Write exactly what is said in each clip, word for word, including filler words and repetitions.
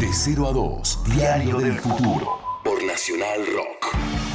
De cero a dos, Diario del Futuro, por Nacional Rock.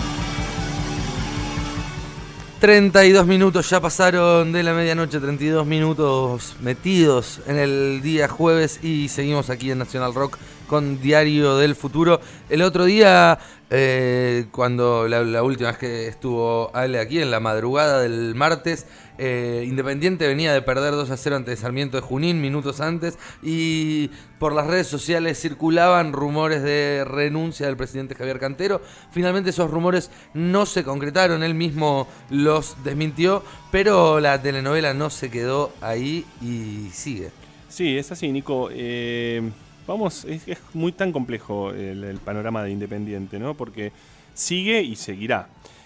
treinta y dos minutos ya pasaron de la medianoche, treinta y dos minutos metidos en el día jueves y seguimos aquí en Nacional Rock con Diario del Futuro. El otro día, eh, cuando la, la última vez que estuvo Ale aquí, en la madrugada del martes, eh, Independiente venía de perder dos a cero ante Sarmiento de Junín minutos antes y por las redes sociales circulaban rumores de renuncia del presidente Javier Cantero. Finalmente esos rumores no se concretaron, él mismo los desmintió, pero la telenovela no se quedó ahí y sigue. Sí, es así, Nico. Eh, vamos, es, es muy tan complejo el, el panorama de Independiente, ¿no? Porque sigue y seguirá.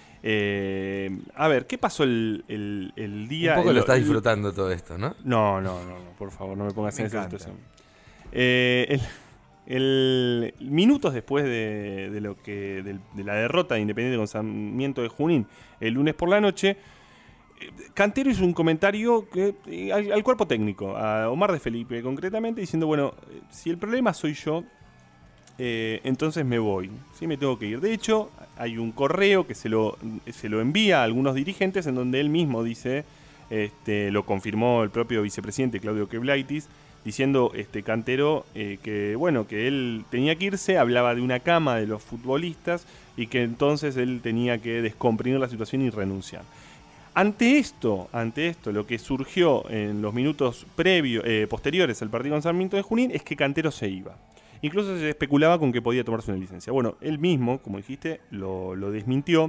Eh, a ver, ¿qué pasó el, el, el día? Un poco el, lo estás el, disfrutando todo esto, ¿no? No, no, no, no, por favor, no me pongas Me en esa encanta. situación. Eh, el, el, minutos después de, de lo que de, de la derrota de Independiente con Sarmiento de Junín el lunes por la noche, Cantero hizo un comentario que, al, al cuerpo técnico, a Omar de Felipe concretamente, diciendo, bueno, si el problema soy yo, eh, entonces me voy, ¿sí? Me tengo que ir. De hecho, hay un correo que se lo, se lo envía a algunos dirigentes en donde él mismo dice, este, lo confirmó el propio vicepresidente Claudio Queblaitis, diciendo este Cantero eh, que bueno que él tenía que irse, hablaba de una cama de los futbolistas y que entonces él tenía que descomprimir la situación y renunciar. Ante esto, ante esto, lo que surgió en los minutos previos, eh, posteriores al partido con Sarmiento de Junín es que Cantero se iba. Incluso se especulaba con que podía tomarse una licencia. Bueno, él mismo, como dijiste, lo, lo desmintió.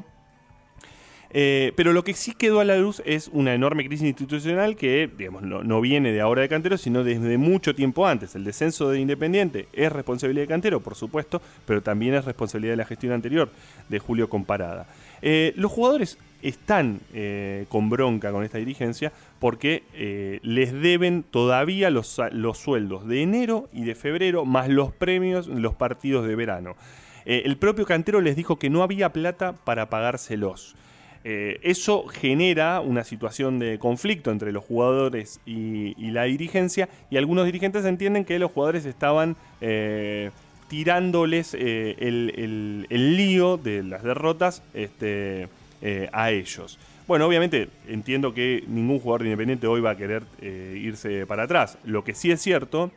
Eh, pero lo que sí quedó a la luz es una enorme crisis institucional que, digamos, no, no viene de ahora de Cantero, sino desde mucho tiempo antes. El descenso de Independiente es responsabilidad de Cantero, por supuesto, pero también es responsabilidad de la gestión anterior, de Julio Comparada. Eh, los jugadores están eh, con bronca con esta dirigencia porque eh, les deben todavía los, los sueldos de enero y de febrero, más los premios en los partidos de verano. Eh, el propio Cantero les dijo que no había plata para pagárselos. Eh, eso genera una situación de conflicto entre los jugadores y, y la dirigencia, y algunos dirigentes entienden que los jugadores estaban eh, tirándoles eh, el, el, el lío de las derrotas este, eh, a ellos. Bueno, obviamente entiendo que ningún jugador de Independiente hoy va a querer eh, irse para atrás. Lo que sí es cierto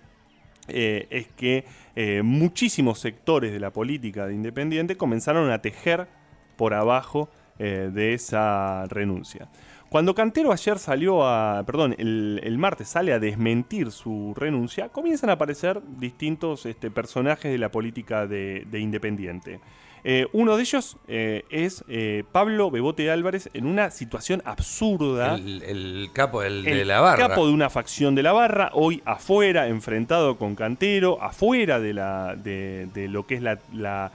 eh, es que eh, muchísimos sectores de la política de Independiente comenzaron a tejer por abajo eh, de esa renuncia. Cuando Cantero ayer salió a, perdón, el, el martes sale a desmentir su renuncia, comienzan a aparecer distintos este, personajes de la política de, de Independiente. Eh, uno de ellos eh, es eh, Pablo Bebote Álvarez en una situación absurda. El, el capo del, el de la barra. capo de una facción de la barra, hoy afuera, enfrentado con Cantero, afuera de, la, de, de lo que es la, la,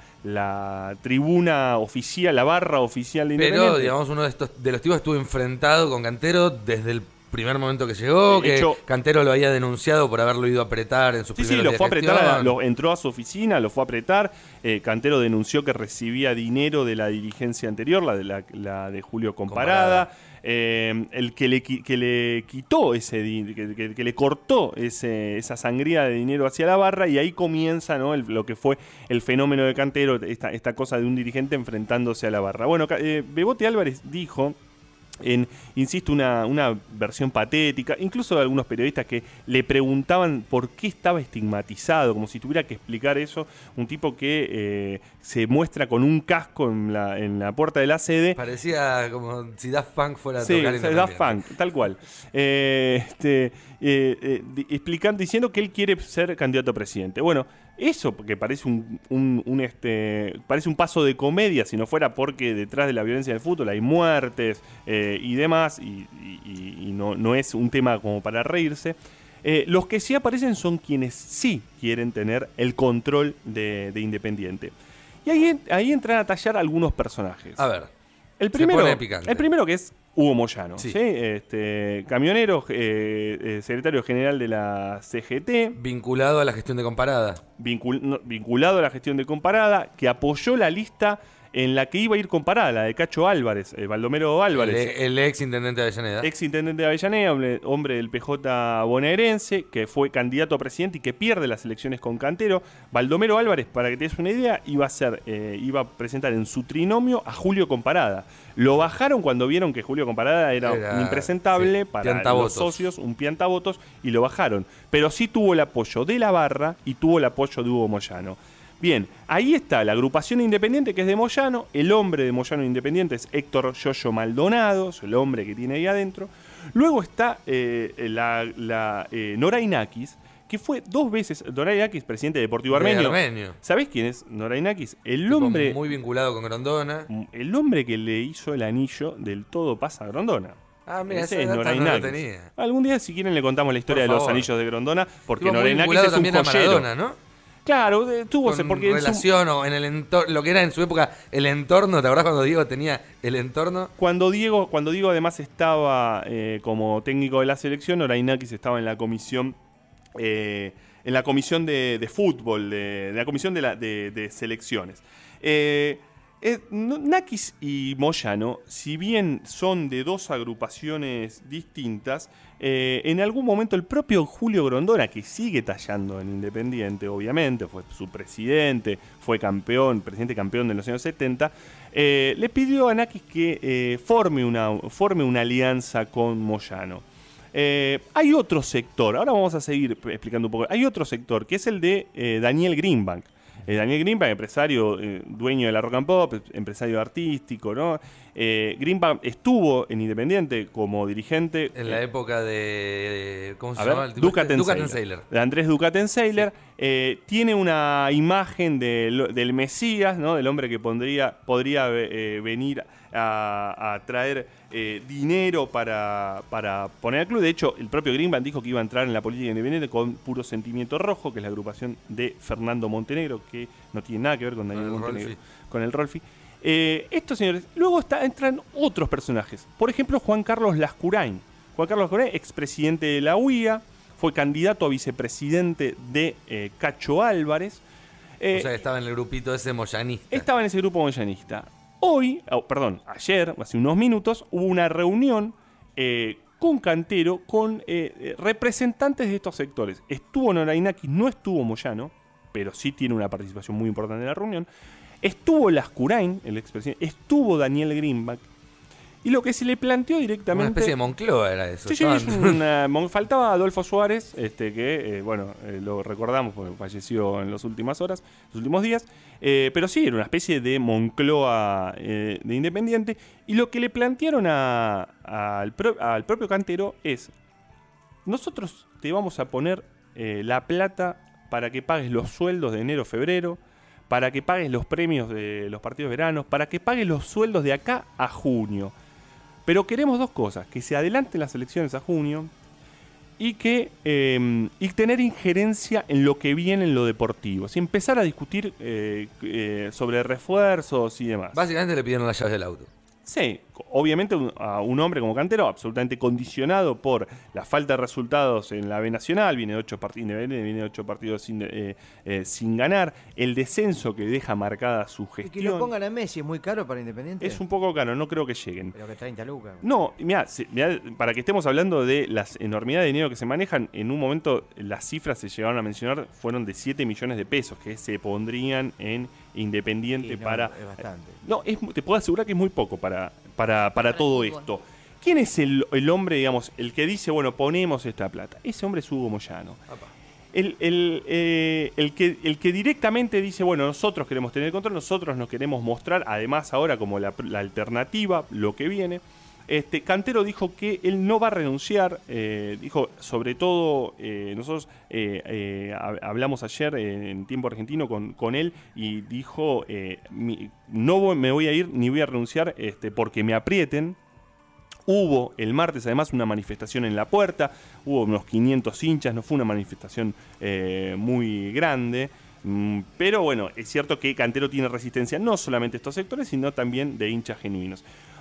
la tribuna oficial, la barra oficial de Independiente. Pero, digamos, uno de, estos, de los tipos estuvo enfrentado con Cantero desde el primer momento que llegó, De que hecho, Cantero lo había denunciado por haberlo ido a apretar en sus Sí, sí, primeros lo días fue a de apretar, a- gestión. lo, entró a su oficina, lo fue a apretar. Eh, Cantero denunció que recibía dinero de la dirigencia anterior, la de, la, la de Julio Comparada. Comparada. Eh, el que le, qui- que le quitó ese di- que, que- que le cortó ese, esa sangría de dinero hacia la barra, y ahí comienza, ¿no?, el- lo que fue el fenómeno de Cantero, esta, esta cosa de un dirigente enfrentándose a la barra. Bueno, Ca- eh, Bebote Álvarez dijo, en, insisto, una, una versión patética, incluso de algunos periodistas que le preguntaban por qué estaba estigmatizado, como si tuviera que explicar eso, un tipo que eh, se muestra con un casco en la, en la puerta de la sede. Parecía como si Daft Punk fuera a Sí, tocar o sea, Independiente. Daft Punk, tal cual. Eh, este, eh, eh, di- explicando, diciendo que él quiere ser candidato a presidente. Bueno, eso que parece un, un, un, este, parece un paso de comedia, si no fuera porque detrás de la violencia del fútbol hay muertes eh, y demás, y, y- y no, no es un tema como para reírse. Eh, los que sí aparecen son quienes sí quieren tener el control de, de Independiente. Y ahí, ahí entran a tallar algunos personajes. A ver, El se primero, pone picante. el primero que es Hugo Moyano, Sí. ¿sí? Este, camionero, eh, eh, secretario general de la C G T, vinculado a la gestión de Comparada. vincul- no, vinculado a la gestión de Comparada, que apoyó la lista en la que iba a ir comparada, la de Cacho Álvarez, eh, Baldomero Álvarez. El, el ex intendente de Avellaneda. Ex intendente de Avellaneda, hombre, hombre del P J bonaerense, que fue candidato a presidente y que pierde las elecciones con Cantero. Baldomero Álvarez, para que te des una idea, iba a ser, eh, iba a presentar en su trinomio a Julio Comparada. Lo bajaron cuando vieron que Julio Comparada era, era un impresentable sí, para los socios, un piantavotos, y lo bajaron. Pero sí tuvo el apoyo de la barra y tuvo el apoyo de Hugo Moyano. Bien, ahí está la agrupación independiente que es de Moyano. El hombre de Moyano Independiente es Héctor Yoyo Maldonado, es el hombre que tiene ahí adentro. Luego está eh, la, la eh, Nora Inakis, que fue dos veces, Nora Inakis, presidente de Deportivo Armenio. De Armenio. ¿Sabés quién es Nora Inakis? El tipo hombre... muy vinculado con Grondona. El hombre que le hizo el anillo del todo pasa a Grondona. Ah, mira, ese es no Nora lo Inakis. tenía. Algún día, si quieren, le contamos la historia Por de los favor. anillos de Grondona, porque Tipo Nora Inakis es un también a joyero. Maradona, ¿no? Claro, tuvo Con porque relación en su... o en el entorno, lo que era en su época el entorno. ¿Te acordás cuando Diego tenía el entorno? Cuando Diego, cuando Diego además estaba eh, como técnico de la selección, Nora Inakis estaba en la comisión, eh, en la comisión de, de fútbol, de, de la comisión de, la, de, de selecciones. Eh, eh, Nakis y Moyano, si bien son de dos agrupaciones distintas, eh, en algún momento el propio Julio Grondona, que sigue tallando en Independiente, obviamente, fue su presidente, fue campeón, presidente campeón de los años setenta, eh, le pidió a Nakis que eh, forme, una, forme una alianza con Moyano. Eh, hay otro sector, ahora vamos a seguir explicando un poco, hay otro sector que es el de eh, Daniel Greenbank. Eh, Daniel Greenbank, empresario, eh, dueño de la Rock and Pop, empresario artístico, ¿no? Eh, Greenbank estuvo en Independiente como dirigente. En la eh, época de. ¿Cómo se a llama? ver, El tipo este? Ducatenseiler. De Andrés Ducatenseiler. Eh, tiene una imagen de, del Mesías, ¿no? Del hombre que pondría, podría eh, venir a, a traer eh, dinero para, para poner al club. De hecho, el propio Greenbank dijo que iba a entrar en la política independiente con Puro Sentimiento Rojo, que es la agrupación de Fernando Montenegro, que no tiene nada que ver con Daniel con el Montenegro, Rolfi. con el Rolfi. Eh, estos señores, luego está, entran otros personajes. Por ejemplo, Juan Carlos Lascurain. Juan Carlos Lascurain, expresidente de la U I A, fue candidato a vicepresidente de eh, Cacho Álvarez. Eh, O sea, que estaba en el grupito ese moyanista. Estaba en ese grupo moyanista. Hoy, oh, perdón, ayer, hace unos minutos, hubo una reunión eh, con Cantero, con eh, representantes de estos sectores. Estuvo Nora Inakis, no estuvo Moyano, pero sí tiene una participación muy importante en la reunión. Estuvo Lascurain, el expresidente, estuvo Daniel Greenbank. Y lo que se le planteó directamente... Una especie de Moncloa era eso. Sí, sí, es una, faltaba Adolfo Suárez, este, que, eh, bueno, eh, lo recordamos porque falleció en las últimas horas, los últimos días. Eh, pero sí, era una especie de Moncloa eh, de Independiente. Y lo que le plantearon a, a, al, pro, al propio Cantero es: nosotros te vamos a poner eh, la plata para que pagues los sueldos de enero, febrero, para que pagues los premios de los partidos de verano, para que pagues los sueldos de acá a junio. Pero queremos dos cosas: que se adelanten las elecciones a junio y que eh, y tener injerencia en lo que viene en lo deportivo. Y empezar a discutir eh, eh, sobre refuerzos y demás. Básicamente le pidieron las llaves del auto. Sí, obviamente a un hombre como Cantero, absolutamente condicionado por la falta de resultados en la B Nacional, viene de ocho partidos, viene de ocho partidos sin, eh, eh, sin ganar, el descenso que deja marcada su gestión. Y que lo pongan a Messi es muy caro para Independiente. Es un poco caro, no creo que lleguen. Pero que treinta lucas. No, mirá, mirá, para que estemos hablando de las enormidades de dinero que se manejan, en un momento las cifras se llegaron a mencionar, fueron de siete millones de pesos que se pondrían en Independiente Sí, no, para... es bastante. No, es, te puedo asegurar que es muy poco para, para, para todo esto. ¿Quién es el, el hombre, digamos, el que dice, bueno, ponemos esta plata? Ese hombre es Hugo Moyano. El, el, eh, el, que, el que directamente dice, bueno, nosotros queremos tener el control, nosotros nos queremos mostrar, además ahora como la, la alternativa, lo que viene. Este, Cantero dijo que él no va a renunciar, eh, dijo, sobre todo, eh, nosotros eh, eh, hablamos ayer eh, en tiempo argentino con, con él y dijo, eh, mi, no voy, me voy a ir ni voy a renunciar este, porque me aprieten. Hubo el martes además una manifestación en La Puerta, hubo unos quinientos hinchas, no fue una manifestación eh, muy grande. Pero bueno, es cierto que Cantero tiene resistencia no solamente de estos sectores, sino también de hinchas genuinos.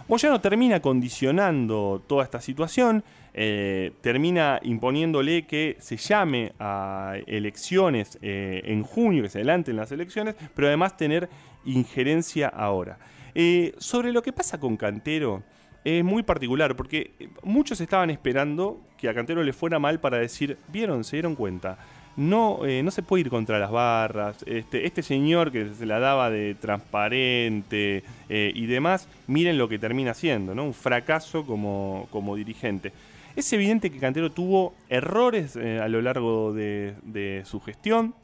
Moyano termina condicionando toda esta situación, eh, termina imponiéndole que se llame a elecciones eh, en junio, que se adelanten las elecciones, pero además tener injerencia ahora. Eh, sobre lo que pasa con Cantero, es muy particular, porque muchos estaban esperando que a Cantero le fuera mal para decir, ¿vieron? ¿Se dieron cuenta? No, eh, no se puede ir contra las barras. Este, este señor que se la daba de transparente eh, y demás, miren lo que termina haciendo, ¿no? Un fracaso como, como dirigente. Es evidente que Cantero tuvo errores eh, a lo largo de, de su gestión,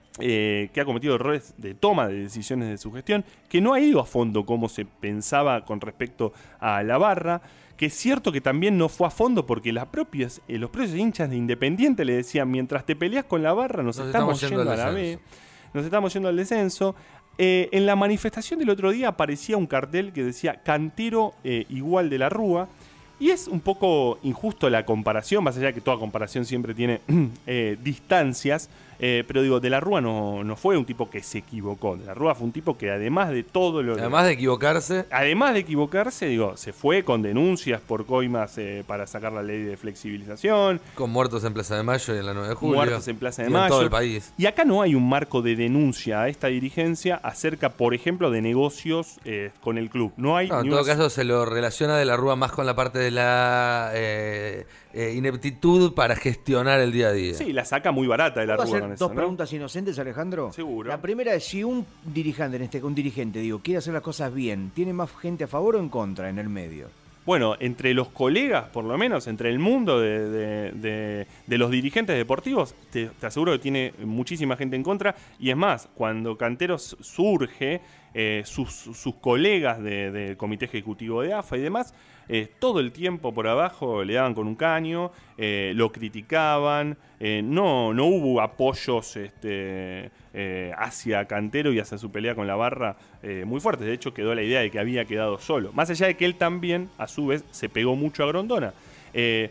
eh, que ha cometido errores de toma de decisiones de su gestión, que no ha ido a fondo como se pensaba con respecto a la barra, que es cierto que también no fue a fondo porque las propias, eh, los propios hinchas de Independiente le decían, mientras te peleas con la barra nos, nos estamos, estamos yendo, yendo a la B, nos estamos yendo al descenso. Eh, en la manifestación del otro día aparecía un cartel que decía Cantero eh, igual de la Rúa, y es un poco injusto la comparación, más allá de que toda comparación siempre tiene eh, distancias, eh, pero digo, De la Rúa no, no fue un tipo que se equivocó. De la Rúa fue un tipo que además de todo lo... Además de equivocarse... Además de equivocarse, digo, se fue con denuncias por coimas eh, para sacar la ley de flexibilización. Con muertos en Plaza de Mayo y en la nueve de julio. Muertos en Plaza de y Mayo. en todo el país. Y acá no hay un marco de denuncia a esta dirigencia acerca, por ejemplo, de negocios eh, con el club. No hay... No, en ni todo una... caso se lo relaciona De la Rúa más con la parte de la eh, eh, ineptitud para gestionar el día a día. Sí, la saca muy barata De la ¿Puedo Rúa hacer con dos eso, ¿no? preguntas inocentes, Alejandro? Seguro. La primera es, si un dirigente, en este un dirigente, digo, quiere hacer las cosas bien, ¿tiene más gente a favor o en contra en el medio? Bueno, entre los colegas, por lo menos, entre el mundo de, de, de, de los dirigentes deportivos, te, te aseguro que tiene muchísima gente en contra. Y es más, cuando Cantero surge, eh, sus, sus colegas del de Comité Ejecutivo de A F A y demás, eh, todo el tiempo por abajo le daban con un caño, eh, lo criticaban, eh, no, no hubo apoyos este, eh, hacia Cantero y hacia su pelea con la barra eh, muy fuertes. De hecho, quedó la idea de que había quedado solo. Más allá de que él también, a su vez, se pegó mucho a Grondona. Eh,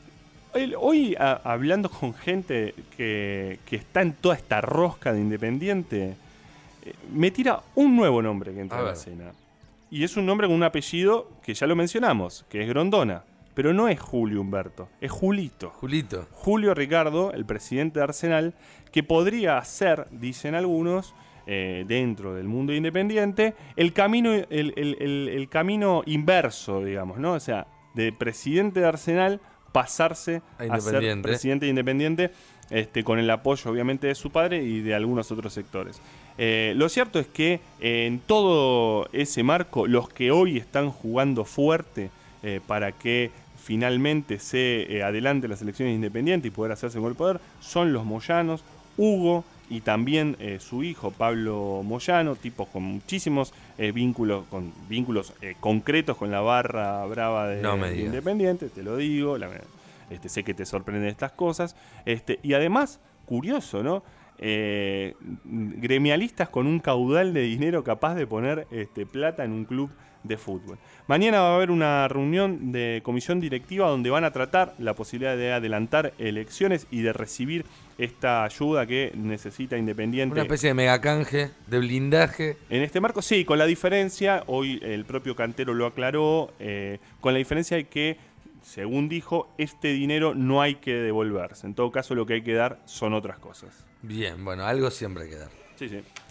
él, hoy, a, hablando con gente que, que está en toda esta rosca de Independiente, eh, me tira un nuevo nombre que entra a en la escena. Y es un nombre con un apellido que ya lo mencionamos, que es Grondona. Pero no es Julio Humberto, es Julito. Julito. Julio Ricardo, el presidente de Arsenal, que podría ser, dicen algunos, eh, dentro del mundo independiente, el camino, el, el, el, el camino inverso, digamos, ¿no? O sea, de presidente de Arsenal pasarse a, a ser presidente de Independiente, este, con el apoyo obviamente de su padre y de algunos otros sectores. Eh, lo cierto es que eh, en todo ese marco, los que hoy están jugando fuerte eh, para que finalmente se eh, adelante las elecciones independientes y poder hacerse con el poder son los Moyanos, Hugo y también eh, su hijo Pablo Moyano, tipos con muchísimos eh, vínculos, con vínculos eh, concretos con la barra brava de, no de Independiente, te lo digo, la, este, sé que te sorprenden estas cosas, este, y además, curioso, ¿no? Eh, gremialistas con un caudal de dinero capaz de poner este, plata en un club de fútbol. Mañana va a haber una reunión de comisión directiva donde van a tratar la posibilidad de adelantar elecciones y de recibir esta ayuda que necesita Independiente. Una especie de megacanje, de blindaje. En este marco, sí, con la diferencia, hoy el propio Cantero lo aclaró, eh, con la diferencia de que, según dijo, este dinero no hay que devolverse. En todo caso, lo que hay que dar son otras cosas. Bien, bueno, algo siempre hay que dar. Sí, sí.